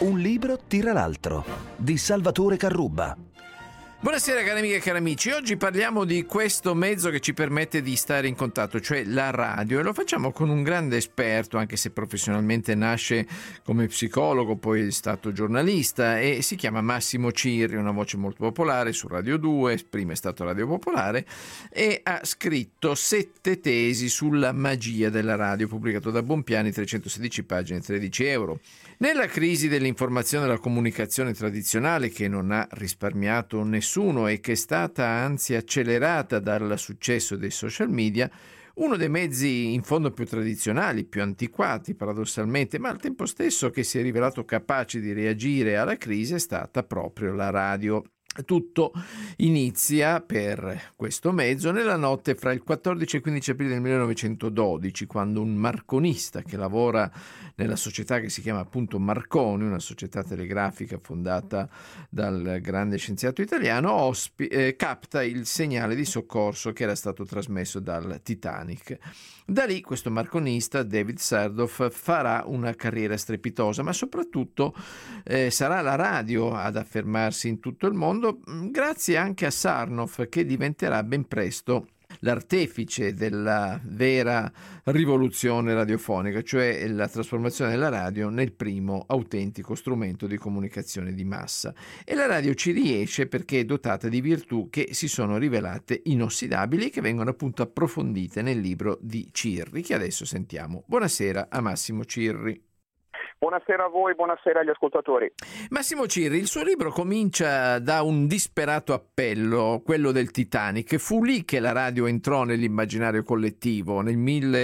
Un libro tira l'altro, di Salvatore Carrubba. Buonasera cari amiche e cari amici, oggi parliamo di questo mezzo che ci permette di stare in contatto, cioè la radio, e lo facciamo con un grande esperto, anche se professionalmente nasce come psicologo, poi è stato giornalista, e si chiama Massimo Cirri, una voce molto popolare su Radio 2, prima è stato Radio Popolare, e ha scritto 7 tesi sulla magia della radio, pubblicato da Bompiani, 316 pagine, 13 euro. Nella crisi dell'informazione e della comunicazione tradizionale, che non ha risparmiato nessuno e che è stata anzi accelerata dal successo dei social media, uno dei mezzi in fondo più tradizionali, più antiquati paradossalmente, ma al tempo stesso che si è rivelato capace di reagire alla crisi, è stata proprio la radio. Tutto inizia per questo mezzo nella notte fra il 14 e il 15 aprile del 1912, quando un marconista che lavora nella società che si chiama appunto Marconi, una società telegrafica fondata dal grande scienziato italiano, capta il segnale di soccorso che era stato trasmesso dal Titanic. Da lì questo marconista, David Sarnoff, farà una carriera strepitosa, ma soprattutto sarà la radio ad affermarsi in tutto il mondo, grazie anche a Sarnoff, che diventerà ben presto l'artefice della vera rivoluzione radiofonica, cioè la trasformazione della radio nel primo autentico strumento di comunicazione di massa. E la radio ci riesce perché è dotata di virtù che si sono rivelate inossidabili e che vengono appunto approfondite nel libro di Cirri, che adesso sentiamo. Buonasera a Massimo Cirri. Buonasera a voi, buonasera agli ascoltatori. Massimo Cirri, il suo libro comincia da un disperato appello, quello del Titanic. Fu lì che la radio entrò nell'immaginario collettivo, nel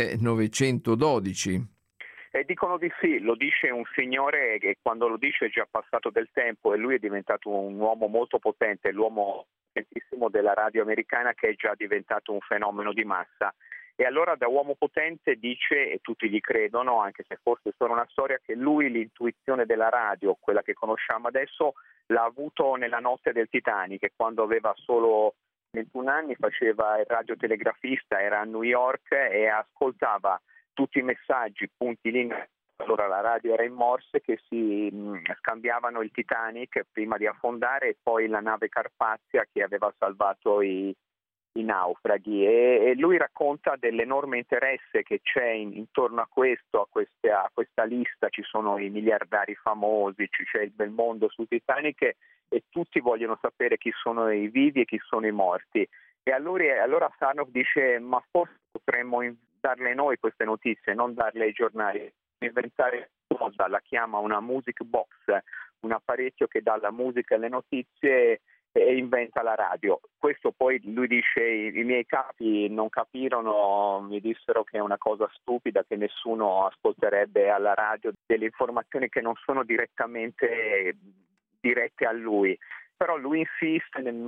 1912. Dicono di sì, lo dice un signore che quando lo dice è già passato del tempo e lui è diventato un uomo molto potente, l'uomo potentissimo della radio americana, che è già diventato un fenomeno di massa. E allora da uomo potente dice, e tutti gli credono, anche se forse è solo una storia, che lui l'intuizione della radio, quella che conosciamo adesso, l'ha avuto nella notte del Titanic, che quando aveva solo 21 anni faceva il radiotelegrafista, era a New York e ascoltava tutti i messaggi, punti lì. Allora la radio era in Morse, che si scambiavano il Titanic prima di affondare e poi la nave Carpazia che aveva salvato i naufraghi, e lui racconta dell'enorme interesse che c'è intorno a questo, a questa lista. Ci sono i miliardari famosi, c'è il bel mondo su Titanic e tutti vogliono sapere chi sono i vivi e chi sono i morti. E allora Sarnoff dice: ma forse potremmo darle noi queste notizie, non darle ai giornali, inventare cosa, la chiama una music box, un apparecchio che dà la musica e le notizie e inventa la radio. Questo poi lui dice: i miei capi non capirono, mi dissero che è una cosa stupida, che nessuno ascolterebbe alla radio delle informazioni che non sono direttamente dirette a lui. Però lui insiste. Nel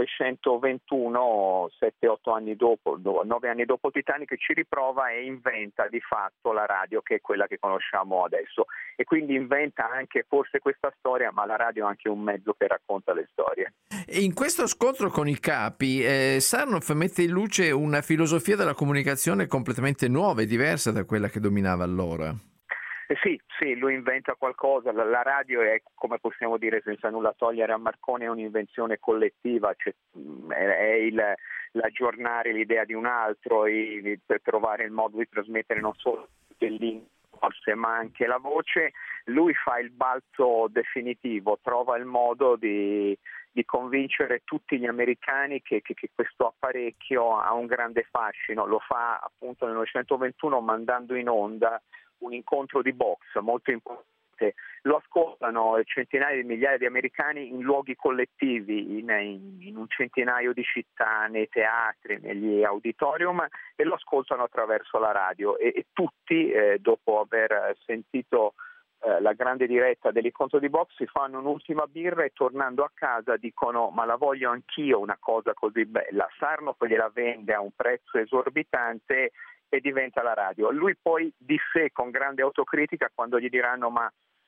1921, 7-8 anni dopo, 9 anni dopo Titanic, ci riprova e inventa di fatto la radio, che è quella che conosciamo adesso, e quindi inventa anche forse questa storia, ma la radio è anche un mezzo che racconta le storie. E in questo scontro con i capi, Sarnoff mette in luce una filosofia della comunicazione completamente nuova e diversa da quella che dominava allora. Sì, lui inventa qualcosa. La radio è, come possiamo dire senza nulla togliere a Marconi, è un'invenzione collettiva, è l'aggiornare l'idea di un altro, per trovare il modo di trasmettere non solo il link ma anche la voce. Lui fa il balzo definitivo, trova il modo di convincere tutti gli americani che questo apparecchio ha un grande fascino. Lo fa appunto nel 1921 mandando in onda un incontro di box molto importante. Lo ascoltano centinaia di migliaia di americani in luoghi collettivi, in un centinaio di città, nei teatri, negli auditorium, e lo ascoltano attraverso la radio. E tutti, dopo aver sentito la grande diretta dell'incontro di box, si fanno un'ultima birra e tornando a casa dicono: ma la voglio anch'io una cosa così bella. Sarnoff gliela vende a un prezzo esorbitante e diventa la radio. Lui poi di sé, con grande autocritica, quando gli diranno: ma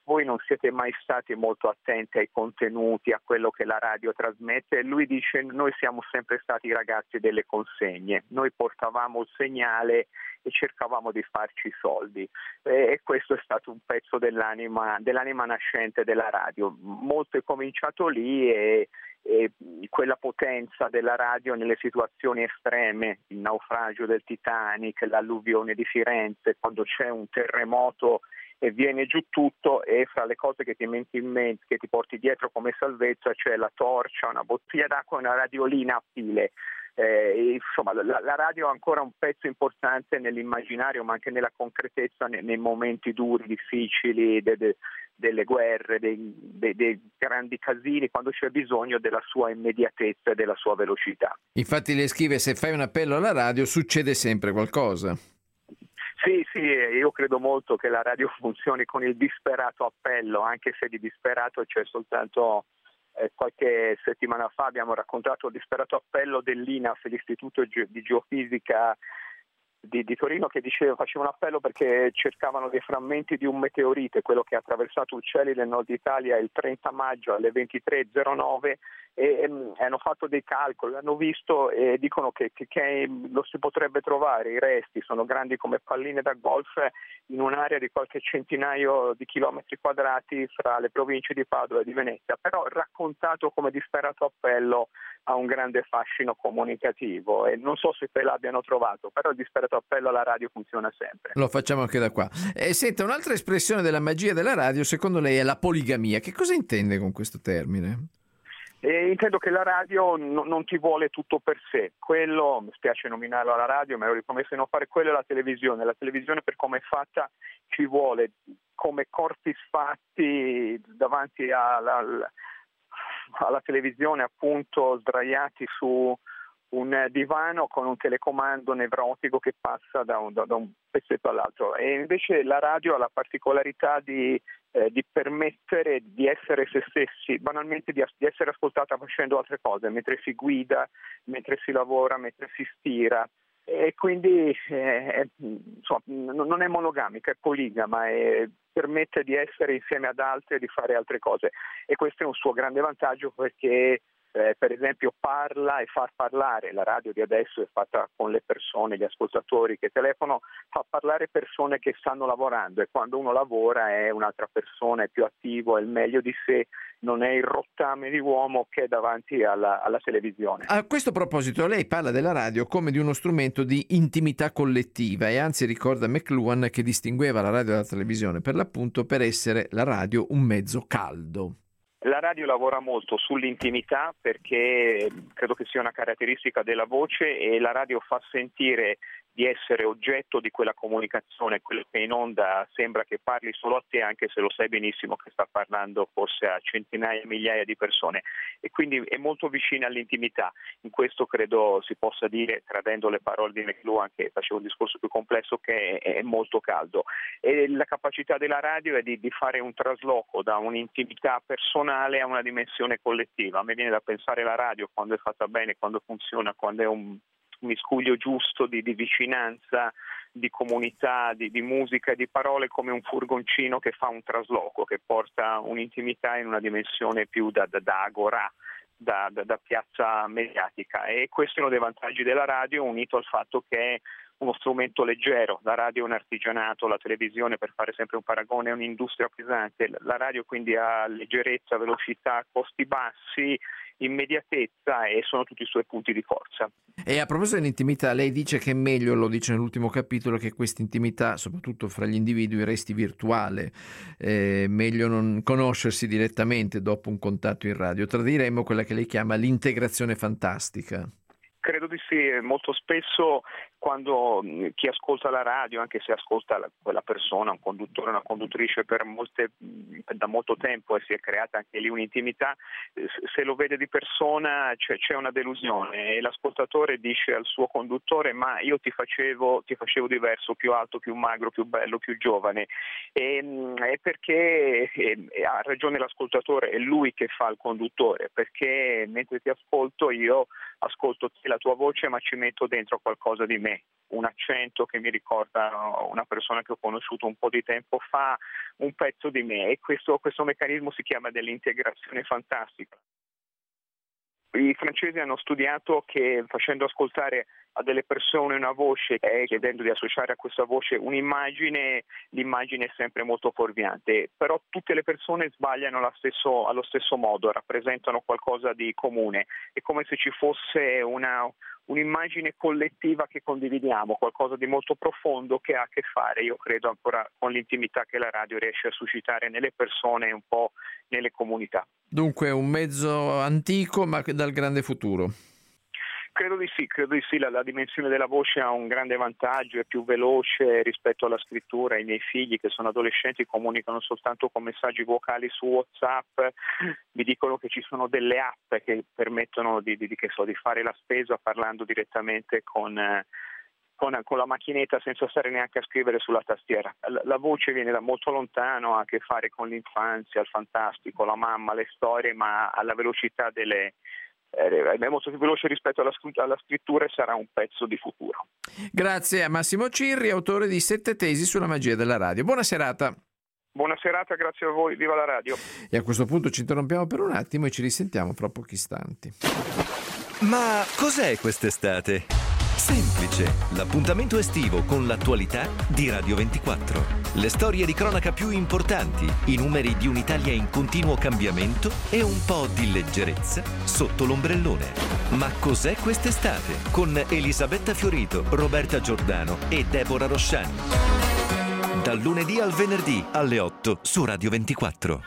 voi non siete mai stati molto attenti ai contenuti, a quello che la radio trasmette. E lui dice: noi siamo sempre stati i ragazzi delle consegne, noi portavamo il segnale e cercavamo di farci i soldi, e questo è stato un pezzo dell'anima nascente della radio. Molto è cominciato lì, e quella potenza della radio nelle situazioni estreme, il naufragio del Titanic, l'alluvione di Firenze, quando c'è un terremoto e viene giù tutto, e fra le cose che ti metti in mente, che ti porti dietro come salvezza, c'è la torcia, una bottiglia d'acqua e una radiolina a pile. Insomma, la radio è ancora un pezzo importante nell'immaginario, ma anche nella concretezza nei momenti duri, difficili, delle guerre, dei grandi casini, quando c'è bisogno della sua immediatezza e della sua velocità. Infatti lei scrive: se fai un appello alla radio succede sempre qualcosa. Sì, io credo molto che la radio funzioni con il disperato appello, anche se di disperato c'è soltanto. Qualche settimana fa abbiamo raccontato il disperato appello dell'INAF, l'Istituto di Geofisica di Torino, che faceva un appello perché cercavano dei frammenti di un meteorite, quello che ha attraversato i cieli del nord Italia il 30 maggio alle 23:09, e hanno fatto dei calcoli, hanno visto e dicono che lo si potrebbe trovare, i resti sono grandi come palline da golf in un'area di qualche centinaio di chilometri quadrati fra le province di Padova e di Venezia, però raccontato come disperato appello ha un grande fascino comunicativo, e non so se te l'abbiano trovato, però il disperato appello alla radio funziona sempre. Lo facciamo anche da qua. Senta, un'altra espressione della magia della radio secondo lei è la poligamia. Che cosa intende con questo termine? Intendo che la radio non ti vuole tutto per sé. Quello, mi spiace nominarlo alla radio, ma ero ripromesso di non fare quello, è la televisione. La televisione, per come è fatta, ci vuole come corpi sfatti davanti alla televisione, appunto, sdraiati su un divano con un telecomando nevrotico che passa da un pezzetto all'altro. E invece la radio ha la particolarità di permettere di essere se stessi, banalmente di essere ascoltata facendo altre cose, mentre si guida, mentre si lavora, mentre si stira, e quindi insomma, non è monogamica, è poligama, e permette di essere insieme ad altri e di fare altre cose, e questo è un suo grande vantaggio, perché per esempio parla e fa parlare. La radio di adesso è fatta con le persone, gli ascoltatori che telefonano, fa parlare persone che stanno lavorando, e quando uno lavora è un'altra persona, è più attivo, è il meglio di sé, non è il rottame di uomo che è davanti alla televisione. A questo proposito lei parla della radio come di uno strumento di intimità collettiva, e anzi ricorda McLuhan che distingueva la radio dalla televisione per l'appunto per essere la radio un mezzo caldo. La radio lavora molto sull'intimità, perché credo che sia una caratteristica della voce, e la radio fa sentire di essere oggetto di quella comunicazione. Quello che in onda sembra che parli solo a te, anche se lo sai benissimo che sta parlando forse a centinaia, migliaia di persone, e quindi è molto vicina all'intimità. In questo credo si possa dire, tradendo le parole di McLuhan, che faceva un discorso più complesso, che è molto caldo. E la capacità della radio è di fare un trasloco da un'intimità personale a una dimensione collettiva. A me viene da pensare la radio, quando è fatta bene, quando funziona, quando è un miscuglio giusto di vicinanza, di comunità, di musica e di parole, come un furgoncino che fa un trasloco, che porta un'intimità in una dimensione più da agorà, da piazza mediatica. E questo è uno dei vantaggi della radio, unito al fatto che è uno strumento leggero. La radio è un artigianato, la televisione, per fare sempre un paragone, è un'industria pesante. La radio quindi ha leggerezza, velocità, costi bassi, immediatezza, e sono tutti i suoi punti di forza. E a proposito dell'intimità, lei dice che è meglio, lo dice nell'ultimo capitolo, che questa intimità, soprattutto fra gli individui, resti virtuale, meglio non conoscersi direttamente dopo un contatto in radio. Tradiremmo quella che lei chiama l'integrazione fantastica. Credo di sì. Molto spesso quando chi ascolta la radio, anche se ascolta quella persona, un conduttore, una conduttrice da molto tempo, e si è creata anche lì un'intimità, se lo vede di persona c'è una delusione, e l'ascoltatore dice al suo conduttore: ma io ti facevo diverso, più alto, più magro, più bello, più giovane. E perché ha ragione l'ascoltatore, è lui che fa il conduttore, perché mentre ti ascolto io ascolto la tua voce, ma ci metto dentro qualcosa di me. me, un accento che mi ricorda una persona che ho conosciuto un po' di tempo fa, un pezzo di me, e questo meccanismo si chiama dell'integrazione fantastica. I francesi hanno studiato che facendo ascoltare a delle persone una voce e chiedendo di associare a questa voce un'immagine, l'immagine è sempre molto fuorviante, però tutte le persone sbagliano allo stesso modo, rappresentano qualcosa di comune, è come se ci fosse un'immagine collettiva che condividiamo, qualcosa di molto profondo che ha a che fare, io credo, ancora con l'intimità che la radio riesce a suscitare nelle persone e un po' nelle comunità. Dunque un mezzo antico ma dal grande futuro. Credo di sì, la dimensione della voce ha un grande vantaggio, è più veloce rispetto alla scrittura. I miei figli, che sono adolescenti, comunicano soltanto con messaggi vocali su WhatsApp, mi dicono che ci sono delle app che permettono di fare la spesa parlando direttamente con la macchinetta senza stare neanche a scrivere sulla tastiera. La voce viene da molto lontano, ha a che fare con l'infanzia, il fantastico, la mamma, le storie, ma alla velocità è molto più veloce rispetto alla scrittura e sarà un pezzo di futuro. Grazie a Massimo Cirri, autore di 7 tesi sulla magia della radio. Buona serata. Buona serata, grazie a voi, viva la radio. E a questo punto ci interrompiamo per un attimo e ci risentiamo fra pochi istanti. Ma cos'è quest'estate? Semplice, l'appuntamento estivo con l'attualità di Radio 24. Le storie di cronaca più importanti, i numeri di un'Italia in continuo cambiamento e un po' di leggerezza sotto l'ombrellone. Ma cos'è quest'estate? Con Elisabetta Fiorito, Roberta Giordano e Deborah Rosciani. Dal lunedì al venerdì alle 8 su Radio 24.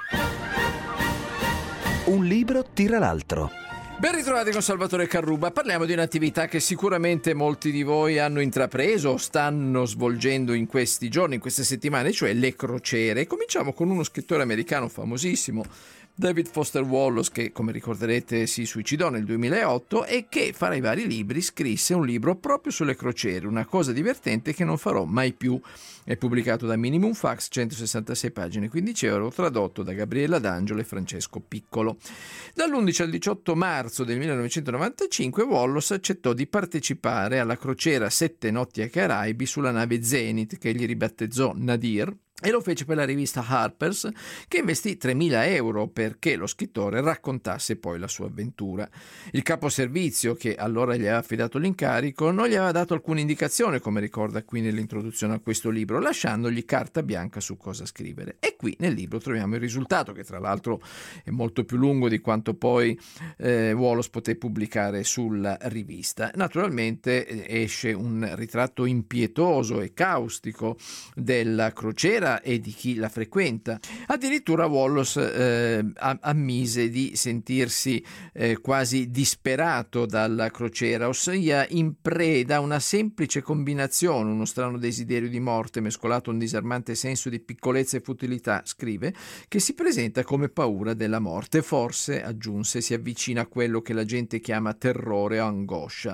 Un libro tira l'altro. Ben ritrovati con Salvatore Carruba. Parliamo di un'attività che sicuramente molti di voi hanno intrapreso o stanno svolgendo in questi giorni, in queste settimane, cioè le crociere. Cominciamo con uno scrittore americano famosissimo, David Foster Wallace, che come ricorderete si suicidò nel 2008 e che fra i vari libri scrisse un libro proprio sulle crociere, una cosa divertente che non farò mai più. È pubblicato da Minimum Fax, 166 pagine, 15 euro, tradotto da Gabriella D'Angelo e Francesco Piccolo. Dall'11 al 18 marzo del 1995 Wallace accettò di partecipare alla crociera 7 notti ai Caraibi sulla nave Zenith, che egli ribattezzò Nadir, e lo fece per la rivista Harper's, che investì 3.000 euro perché lo scrittore raccontasse poi la sua avventura. Il capo servizio, che allora gli aveva affidato l'incarico, non gli aveva dato alcuna indicazione, come ricorda qui nell'introduzione a questo libro, lasciandogli carta bianca su cosa scrivere. E qui nel libro troviamo il risultato, che tra l'altro è molto più lungo di quanto poi Wallace poté pubblicare sulla rivista. Naturalmente esce un ritratto impietoso e caustico della crociera e di chi la frequenta. Addirittura Wallace ammise di sentirsi quasi disperato dalla crociera, ossia in preda a una semplice combinazione, uno strano desiderio di morte mescolato a un disarmante senso di piccolezza e futilità, scrive, che si presenta come paura della morte. Forse, aggiunse, si avvicina a quello che la gente chiama terrore o angoscia.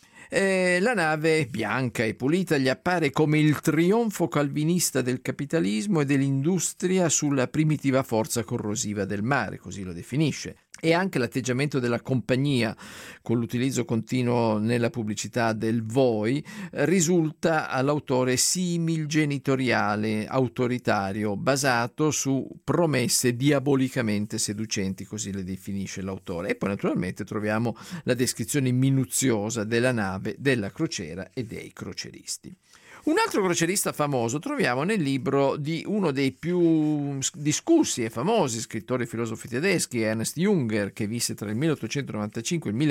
La nave, bianca e pulita, gli appare come il trionfo calvinista del capitalismo e dell'industria sulla primitiva forza corrosiva del mare, così lo definisce. E anche l'atteggiamento della compagnia, con l'utilizzo continuo nella pubblicità del voi, risulta all'autore similgenitoriale, autoritario, basato su promesse diabolicamente seducenti, così le definisce l'autore. E poi naturalmente troviamo la descrizione minuziosa della nave, della crociera e dei croceristi. Un altro crocerista famoso troviamo nel libro di uno dei più discussi e famosi scrittori e filosofi tedeschi, Ernst Junger, che visse tra il 1895 e il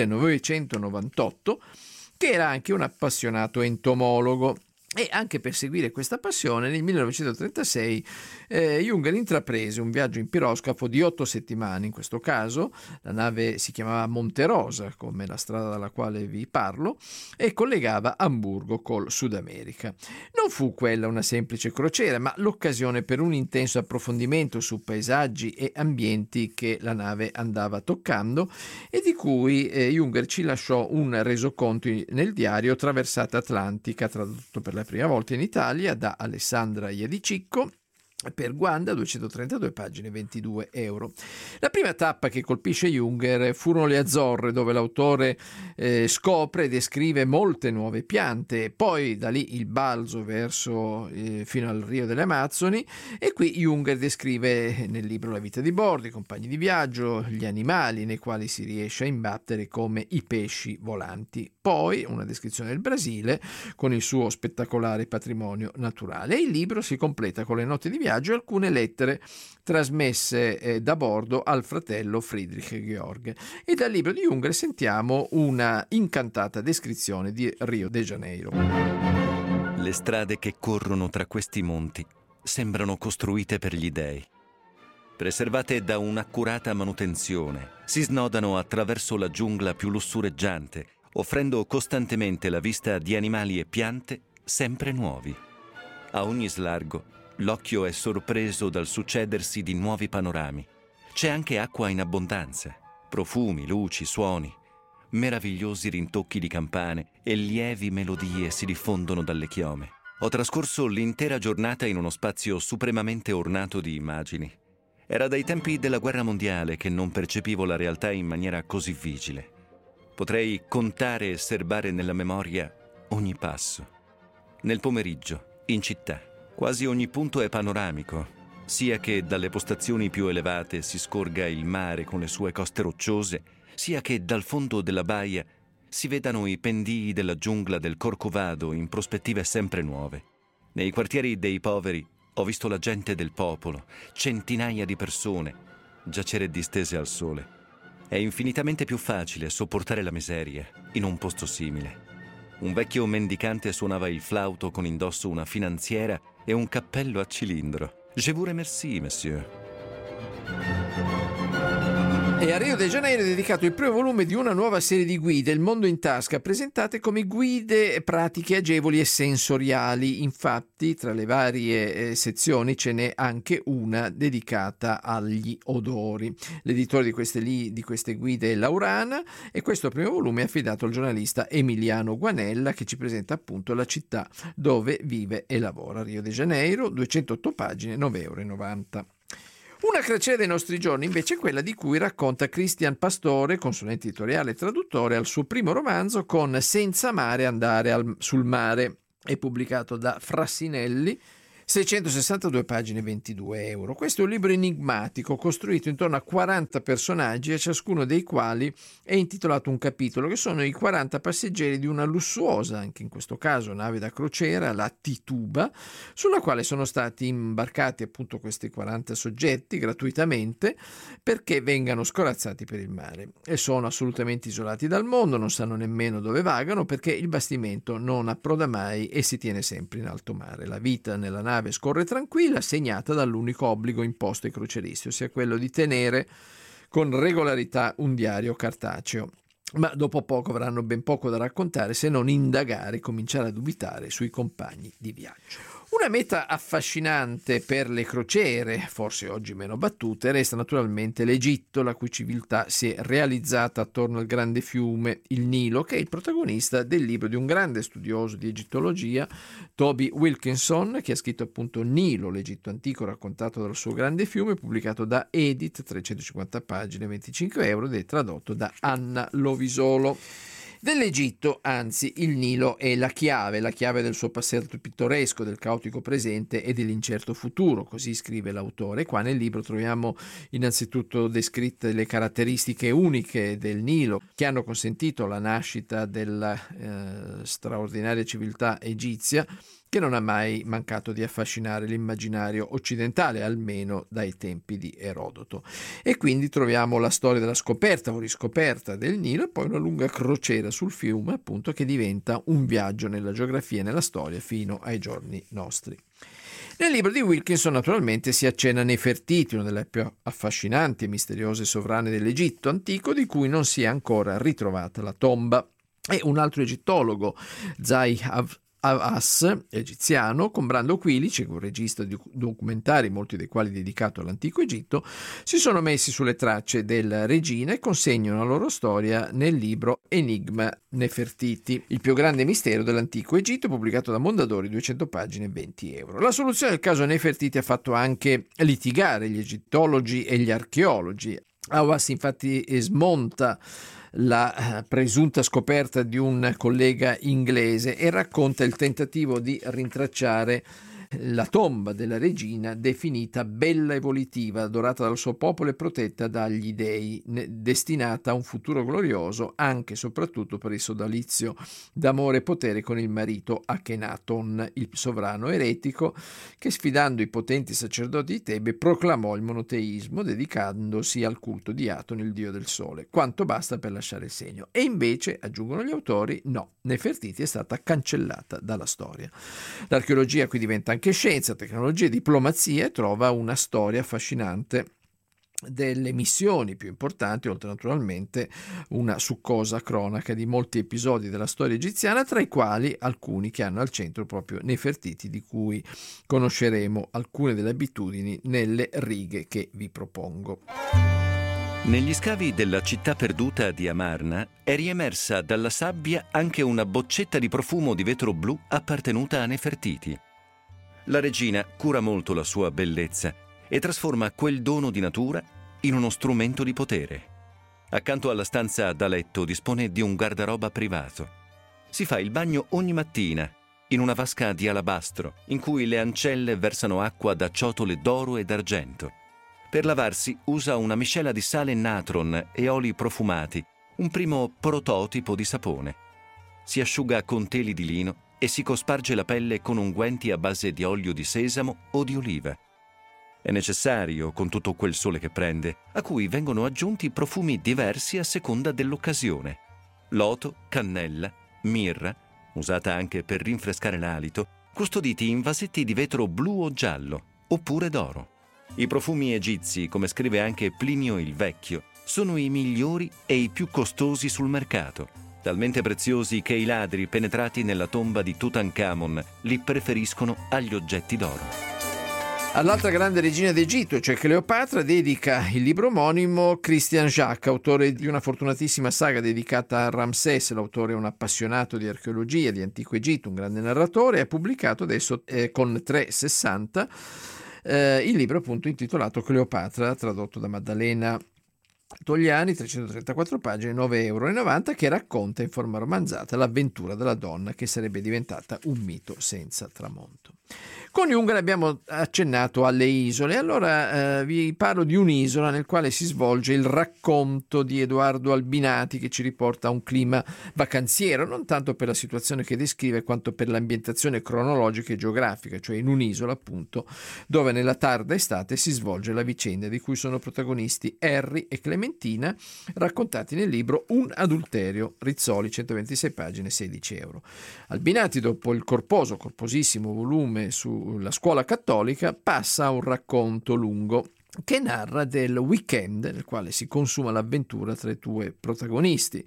1998, che era anche un appassionato entomologo. E anche per seguire questa passione, nel 1936 Junger intraprese un viaggio in piroscafo di 8 settimane. In questo caso la nave si chiamava Monterosa, come la strada dalla quale vi parlo, e collegava Amburgo col Sud America. Non fu quella una semplice crociera, ma l'occasione per un intenso approfondimento su paesaggi e ambienti che la nave andava toccando e di cui Junger ci lasciò un resoconto nel diario Traversata Atlantica, tradotto per la prima volta in Italia da Alessandra Iadicicco Per Guanda, 232 pagine, 22 euro. La prima tappa che colpisce Junger furono le Azzorre, dove l'autore scopre e descrive molte nuove piante, poi da lì il balzo verso fino al Rio delle Amazzoni, e qui Junger descrive nel libro la vita di bordo, i compagni di viaggio, gli animali nei quali si riesce a imbattere come i pesci volanti. Poi una descrizione del Brasile con il suo spettacolare patrimonio naturale, e il libro si completa con le note di viaggio e alcune lettere trasmesse da bordo al fratello Friedrich Georg. E dal libro di Junger sentiamo una incantata descrizione di Rio de Janeiro. Le strade che corrono tra questi monti sembrano costruite per gli dei. Preservate da un'accurata manutenzione, si snodano attraverso la giungla più lussureggiante, offrendo costantemente la vista di animali e piante sempre nuovi. A ogni slargo l'occhio è sorpreso dal succedersi di nuovi panorami. C'è anche acqua in abbondanza, profumi, luci, suoni, meravigliosi rintocchi di campane e lievi melodie si diffondono dalle chiome. Ho trascorso l'intera giornata in uno spazio supremamente ornato di immagini. Era dai tempi della guerra mondiale che non percepivo la realtà in maniera così vigile. Potrei contare e serbare nella memoria ogni passo. Nel pomeriggio, in città, quasi ogni punto è panoramico, sia che dalle postazioni più elevate si scorga il mare con le sue coste rocciose, sia che dal fondo della baia si vedano i pendii della giungla del Corcovado in prospettive sempre nuove. Nei quartieri dei poveri ho visto la gente del popolo, centinaia di persone, giacere distese al sole. È infinitamente più facile sopportare la miseria in un posto simile. Un vecchio mendicante suonava il flauto con indosso una finanziera e un cappello a cilindro. Je vous remercie, monsieur. E a Rio de Janeiro è dedicato il primo volume di una nuova serie di guide, Il mondo in tasca, presentate come guide pratiche agevoli e sensoriali. Infatti, tra le varie sezioni ce n'è anche una dedicata agli odori. L'editore di queste guide è Laurana, e questo primo volume è affidato al giornalista Emiliano Guanella, che ci presenta appunto la città dove vive e lavora. Rio de Janeiro, 208 pagine, 9,90 euro. Una crociera dei nostri giorni invece è quella di cui racconta Cristian Pastore, consulente editoriale e traduttore, al suo primo romanzo con Senza mare andare sul mare. È pubblicato da Frassinelli, 662 pagine, 22 euro. Questo è un libro enigmatico costruito intorno a 40 personaggi, a ciascuno dei quali è intitolato un capitolo, che sono i 40 passeggeri di una lussuosa, anche in questo caso nave da crociera, la Tituba, sulla quale sono stati imbarcati appunto questi 40 soggetti gratuitamente perché vengano scorazzati per il mare, e sono assolutamente isolati dal mondo, non sanno nemmeno dove vagano perché il bastimento non approda mai e si tiene sempre in alto mare. La vita nella nave scorre tranquilla, segnata dall'unico obbligo imposto ai croceristi, ossia quello di tenere con regolarità un diario cartaceo. Ma dopo poco avranno ben poco da raccontare, se non indagare e cominciare a dubitare sui compagni di viaggio. Una meta affascinante per le crociere, forse oggi meno battute, resta naturalmente l'Egitto, la cui civiltà si è realizzata attorno al grande fiume, il Nilo, che è il protagonista del libro di un grande studioso di egittologia, Toby Wilkinson, che ha scritto appunto Nilo, l'Egitto antico raccontato dal suo grande fiume, pubblicato da Edith, 350 pagine, 25 euro, ed è tradotto da Anna Lovisolo. Dell'Egitto, anzi, il Nilo è la chiave del suo passato pittoresco, del caotico presente e dell'incerto futuro, così scrive l'autore. Qua nel libro troviamo innanzitutto descritte le caratteristiche uniche del Nilo che hanno consentito la nascita della straordinaria civiltà egizia, che non ha mai mancato di affascinare l'immaginario occidentale, almeno dai tempi di Erodoto. E quindi troviamo la storia della scoperta o riscoperta del Nilo, e poi una lunga crociera sul fiume, appunto, che diventa un viaggio nella geografia e nella storia fino ai giorni nostri. Nel libro di Wilkinson naturalmente si accenna a Nefertiti, una delle più affascinanti e misteriose sovrane dell'Egitto antico, di cui non si è ancora ritrovata la tomba. E un altro egittologo, Zai Havas, egiziano, con Brando Quilici, un regista di documentari, molti dei quali dedicato all'antico Egitto, si sono messi sulle tracce della regina e consegnano la loro storia nel libro Enigma Nefertiti, il più grande mistero dell'antico Egitto, pubblicato da Mondadori, 200 pagine, 20 euro. La soluzione del caso Nefertiti ha fatto anche litigare gli egittologi e gli archeologi. Havas infatti smonta la presunta scoperta di un collega inglese e racconta il tentativo di rintracciare la tomba della regina, definita bella e volitiva, adorata dal suo popolo e protetta dagli dei, destinata a un futuro glorioso anche e soprattutto per il sodalizio d'amore e potere con il marito Akhenaton, il sovrano eretico che, sfidando i potenti sacerdoti di Tebe, proclamò il monoteismo dedicandosi al culto di Aton, il dio del sole. Quanto basta per lasciare il segno. E invece, aggiungono gli autori, no, Nefertiti è stata cancellata dalla storia. L'archeologia qui diventa anche scienza, tecnologia e diplomazia e trova una storia affascinante delle missioni più importanti, oltre naturalmente una succosa cronaca di molti episodi della storia egiziana, tra i quali alcuni che hanno al centro proprio Nefertiti, di cui conosceremo alcune delle abitudini nelle righe che vi propongo. Negli scavi della città perduta di Amarna è riemersa dalla sabbia anche una boccetta di profumo di vetro blu appartenuta a Nefertiti. La regina cura molto la sua bellezza e trasforma quel dono di natura in uno strumento di potere. Accanto alla stanza da letto dispone di un guardaroba privato. Si fa il bagno ogni mattina in una vasca di alabastro in cui le ancelle versano acqua da ciotole d'oro e d'argento. Per lavarsi usa una miscela di sale natron e oli profumati, un primo prototipo di sapone. Si asciuga con teli di lino e si cosparge la pelle con unguenti a base di olio di sesamo o di oliva. È necessario, con tutto quel sole che prende, a cui vengono aggiunti profumi diversi a seconda dell'occasione. Loto, cannella, mirra, usata anche per rinfrescare l'alito, custoditi in vasetti di vetro blu o giallo, oppure d'oro. I profumi egizi, come scrive anche Plinio il Vecchio, sono i migliori e i più costosi sul mercato, talmente preziosi che i ladri penetrati nella tomba di Tutankhamon li preferiscono agli oggetti d'oro. All'altra grande regina d'Egitto, cioè Cleopatra, dedica il libro omonimo Christian Jacques, autore di una fortunatissima saga dedicata a Ramsès. L'autore è un appassionato di archeologia, di antico Egitto, un grande narratore, e ha pubblicato adesso con 360 il libro appunto intitolato Cleopatra, tradotto da Maddalena Togliani, 334 pagine, 9,90 €, che racconta in forma romanzata l'avventura della donna che sarebbe diventata un mito senza tramonto. Coniuga abbiamo accennato alle isole, allora vi parlo di un'isola nel quale si svolge il racconto di Edoardo Albinati, che ci riporta a un clima vacanziero, non tanto per la situazione che descrive quanto per l'ambientazione cronologica e geografica, cioè in un'isola appunto dove nella tarda estate si svolge la vicenda di cui sono protagonisti Harry e Clementina, raccontati nel libro Un adulterio, Rizzoli, 126 pagine, 16 €. Albinati, dopo il corposissimo volume sulla scuola cattolica, passa a un racconto lungo che narra del weekend nel quale si consuma l'avventura tra i due protagonisti,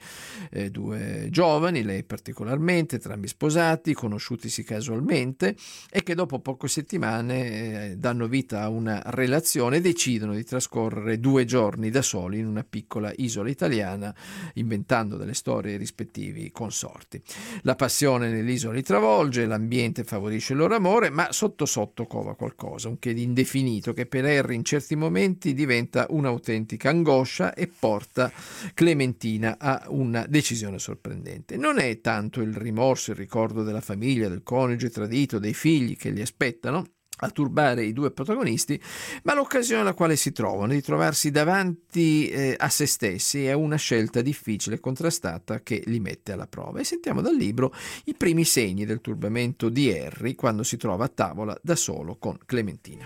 due giovani, lei particolarmente, entrambi sposati, conosciutisi casualmente, e che dopo poche settimane danno vita a una relazione e decidono di trascorrere 2 giorni da soli in una piccola isola italiana, inventando delle storie ai rispettivi consorti. La passione nell'isola li travolge, l'ambiente favorisce il loro amore, ma sotto sotto cova qualcosa, un che di indefinito, che per Harry in certi momenti diventa un'autentica angoscia e porta Clementina a una decisione sorprendente. Non è tanto il rimorso, il ricordo della famiglia, del coniuge tradito, dei figli che li aspettano a turbare i due protagonisti, ma l'occasione alla quale si trovano di trovarsi davanti a se stessi è una scelta difficile e contrastata che li mette alla prova. E sentiamo dal libro i primi segni del turbamento di Harry quando si trova a tavola da solo con Clementina.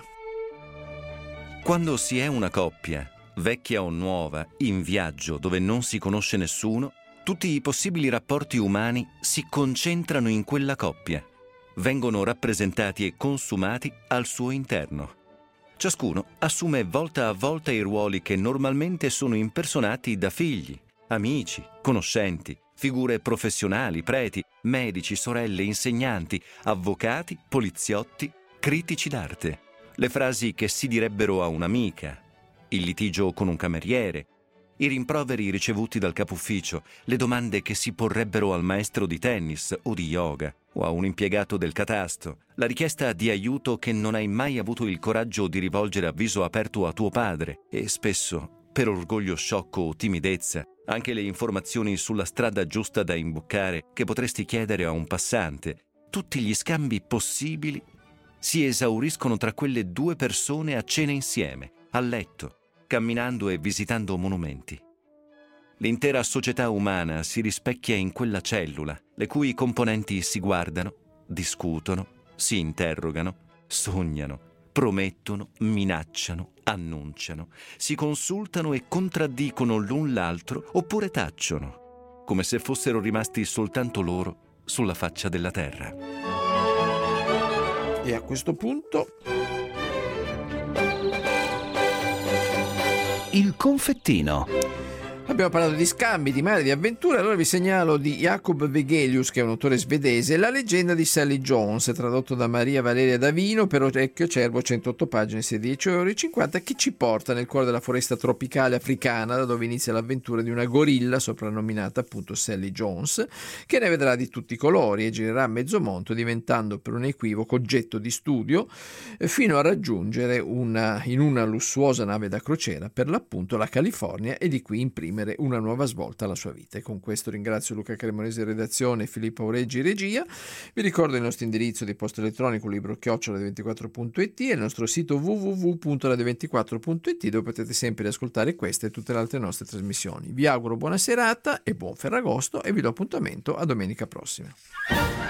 Quando si è una coppia, vecchia o nuova, in viaggio dove non si conosce nessuno, tutti i possibili rapporti umani si concentrano in quella coppia. Vengono rappresentati e consumati al suo interno. Ciascuno assume volta a volta i ruoli che normalmente sono impersonati da figli, amici, conoscenti, figure professionali, preti, medici, sorelle, insegnanti, avvocati, poliziotti, critici d'arte. Le frasi che si direbbero a un'amica, il litigio con un cameriere, i rimproveri ricevuti dal capufficio, le domande che si porrebbero al maestro di tennis o di yoga o a un impiegato del catasto, la richiesta di aiuto che non hai mai avuto il coraggio di rivolgere a viso aperto a tuo padre e spesso, per orgoglio sciocco o timidezza, anche le informazioni sulla strada giusta da imboccare che potresti chiedere a un passante. Tutti gli scambi possibili si esauriscono tra quelle due persone a cena insieme, a letto, camminando e visitando monumenti. L'intera società umana si rispecchia in quella cellula, le cui componenti si guardano, discutono, si interrogano, sognano, promettono, minacciano, annunciano, si consultano e contraddicono l'un l'altro oppure tacciono, come se fossero rimasti soltanto loro sulla faccia della terra. E a questo punto il confettino. abbiamo parlato di scambi, di mare, di avventure. Allora vi segnalo di Jakob Vegelius, che è un autore svedese, La leggenda di Sally Jones, tradotto da Maria Valeria Davino per Orecchio Cervo, 108 pagine, 16,50 €, che ci porta nel cuore della foresta tropicale africana, da dove inizia l'avventura di una gorilla soprannominata appunto Sally Jones, che ne vedrà di tutti i colori e girerà a mezzo mondo, diventando per un equivoco oggetto di studio, fino a raggiungere in una lussuosa nave da crociera, per l'appunto la California, e di qui imprimere una nuova svolta alla sua vita. E con questo ringrazio Luca Cremonesi redazione e Filippo Aureggi regia. Vi ricordo il nostro indirizzo di posta elettronico libro@radio24.it e il nostro sito www.radio24.it, dove potete sempre ascoltare queste e tutte le altre nostre trasmissioni. Vi auguro buona serata e buon Ferragosto e vi do appuntamento a domenica prossima.